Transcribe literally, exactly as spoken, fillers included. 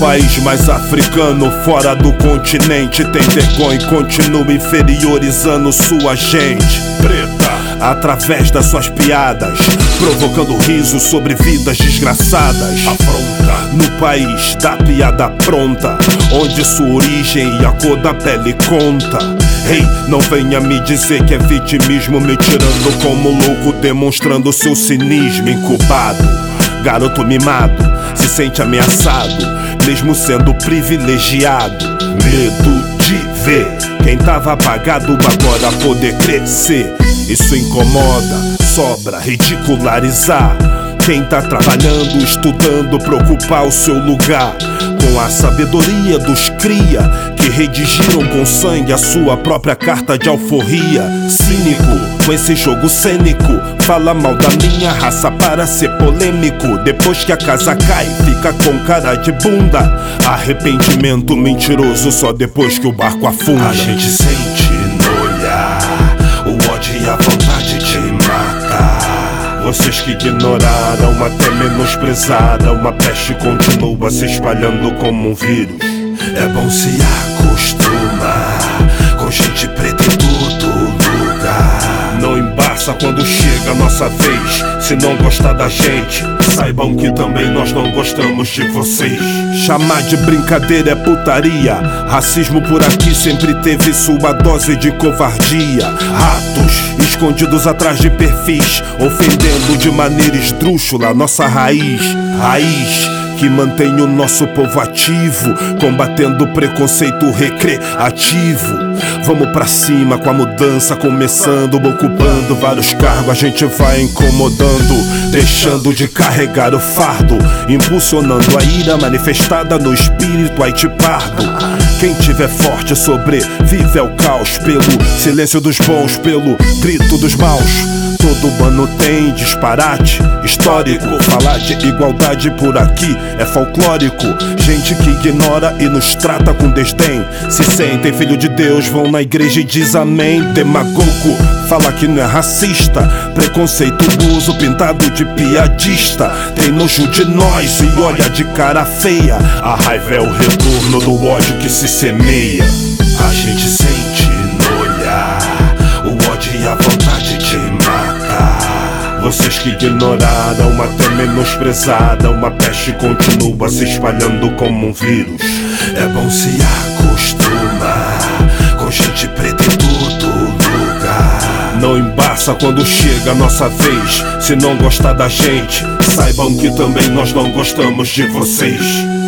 país mais africano fora do continente tem vergonha e continua inferiorizando sua gente preta, através das suas piadas, provocando riso sobre vidas desgraçadas. Afronta no país da piada pronta, onde sua origem e a cor da pele conta. Ei, hey, não venha me dizer que é vitimismo, me tirando como louco, demonstrando seu cinismo incubado. Garoto mimado, se sente ameaçado, mesmo sendo privilegiado. Medo de ver quem tava apagado agora poder crescer. Isso incomoda, sobra ridicularizar quem tá trabalhando, estudando, preocupar o seu lugar. Com a sabedoria dos cria, que redigiram com sangue a sua própria carta de alforria. Cínico, com esse jogo cênico, fala mal da minha raça para ser polêmico. Depois que a casa cai, fica com cara de bunda. Arrependimento mentiroso só depois que o barco afunda. A gente sente no olhar o ódio e a vontade de matar. Vocês que ignoraram, até menosprezaram, uma peste continua se espalhando como um vírus. É bom se acostumar com gente preta em todo lugar. Não embaça quando chega a nossa vez. Se não gostar da gente, saibam que também nós não gostamos de vocês. Chamar de brincadeira é putaria. Racismo por aqui sempre teve sua dose de covardia. Ratos escondidos atrás de perfis, ofendendo de maneira esdrúxula nossa raiz. Raiz que mantém o nosso povo ativo, combatendo o preconceito recreativo. Vamos pra cima com a mudança começando, ocupando vários cargos, a gente vai incomodando, deixando de carregar o fardo, impulsionando a ira manifestada no espírito Haiti pardo. Quem tiver forte sobrevive ao caos, pelo silêncio dos bons, pelo grito dos maus. Todo ano tem disparate histórico. Falar de igualdade por aqui é folclórico. Gente que ignora e nos trata com desdém. Se sentem filho de Deus, vão na igreja e diz amém. Demagogo, fala que não é racista, preconceituoso, pintado de piadista. Tem nojo de nós e olha de cara feia. A raiva é o retorno do ódio que se semeia. A gente sente no olhar o ódio e a vontade de matar. Vocês que ignoraram, até menosprezaram, uma peste continua se espalhando como um vírus. É bom se acostumar com gente preta em todo lugar. Não embaça quando chega a nossa vez. Se não gostar da gente, saibam que também nós não gostamos de vocês.